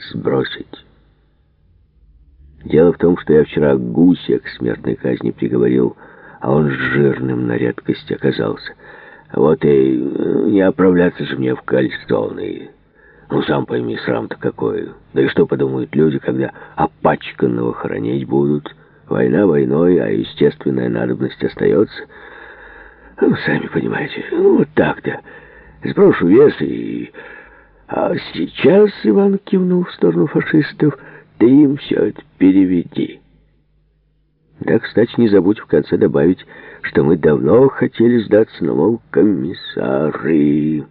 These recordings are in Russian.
сбросить. Дело в том, что я вчера гуся к смертной казни приговорил, а он жирным на редкость оказался. Вот и не оправляться же мне в кальсоны. Ну, сам пойми, срам-то какой. Да и что подумают люди, когда опачканного хоронить будут? Война войной, а естественная надобность остается. Ну, сами понимаете, ну, вот так-то. Сброшу вес и... А сейчас, Иван кивнул в сторону фашистов, ты им все это переведи. Да, кстати, не забудь в конце добавить, что мы давно хотели сдаться, но, мол, комиссары.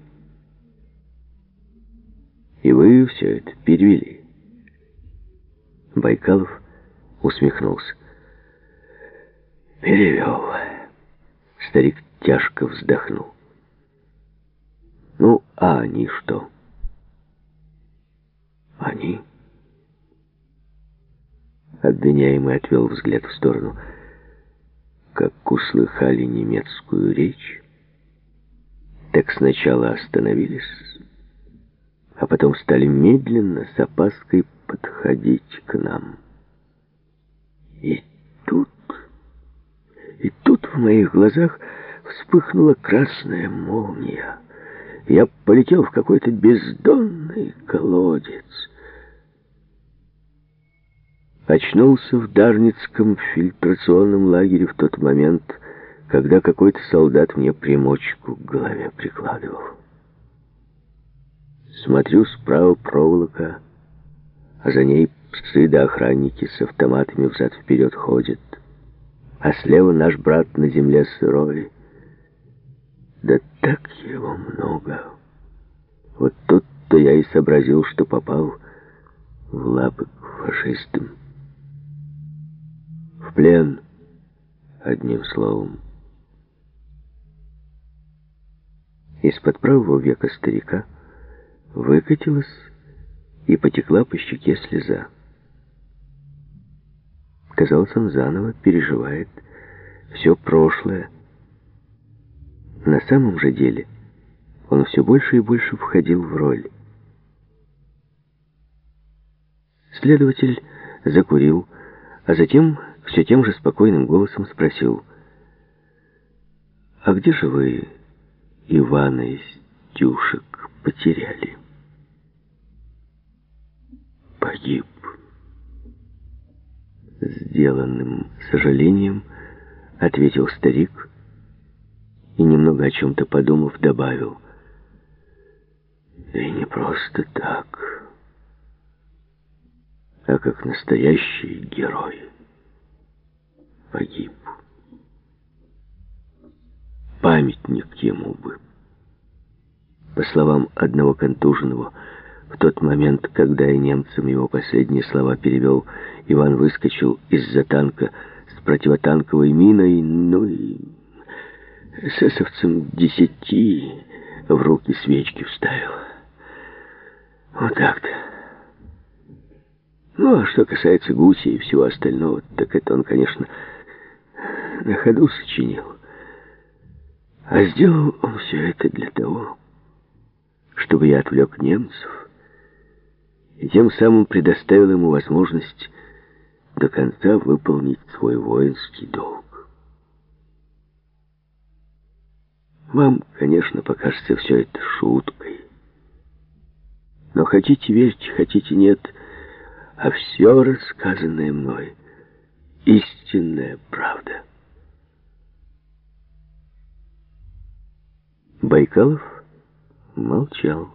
И вы все это перевели. Байкалов усмехнулся. Перевел. Старик тяжко вздохнул. Ну, а они что? Они? Обвиняемый отвел взгляд в сторону. Как услыхали немецкую речь, так сначала остановились, а потом стали медленно, с опаской подходить к нам. И тут в моих глазах вспыхнула красная молния. Я полетел в какой-то бездонный колодец. Очнулся в Дарницком фильтрационном лагере в тот момент, когда какой-то солдат мне примочку к голове прикладывал. Смотрю, справа проволока, а за ней псы да охранники с автоматами взад-вперед ходят. А слева наш брат на земле сырой. Да так его много. Вот тут-то я и сообразил, что попал в лапы к фашистам. В плен, одним словом. Из-под правого века старика выкатилась и потекла по щеке слеза. Казалось, он заново переживает все прошлое. На самом же деле он все больше и больше входил в роль. Следователь закурил, а затем все тем же спокойным голосом спросил: «А где же вы Ивана из Тюшек потеряли?» «Погиб». Сделанным сожалением ответил старик и, немного о чем-то подумав, добавил: «Да и не просто так, а как настоящий герой погиб. Памятник ему бы». По словам одного контуженного, в тот момент, когда я немцам его последние слова перевел, Иван выскочил из-за танка с противотанковой миной, ну и с эсэсовцем 10 в руки свечки вставил. Вот так-то. Ну, а что касается гуся и всего остального, так это он, конечно, на ходу сочинил. А сделал он все это для того, чтобы я отвлек немцев и тем самым предоставил ему возможность до конца выполнить свой воинский долг. Вам, конечно, покажется все это шуткой. Но хотите верьте, хотите нет, а все рассказанное мной — истинная правда. Байкалов молчал.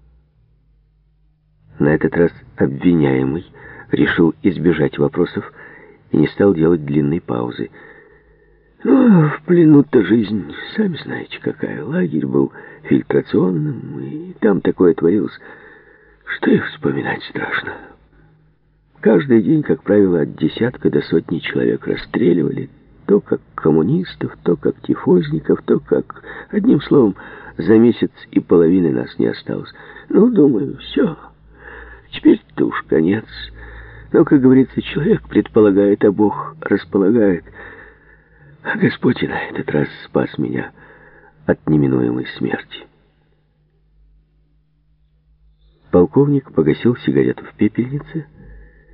На этот раз обвиняемый решил избежать вопросов и не стал делать длинной паузы. Ну, в плену-то жизнь, сами знаете, какая. Лагерь был фильтрационным, и там такое творилось, что и вспоминать страшно. Каждый день, как правило, от десятка до сотни человек расстреливали, то как коммунистов, то как тифозников, то как... Одним словом, за месяц и половины нас не осталось. Ну, думаю, все. Теперь-то уж конец. Но, как говорится, человек предполагает, а Бог располагает. А Господь и на этот раз спас меня от неминуемой смерти. Полковник погасил сигарету в пепельнице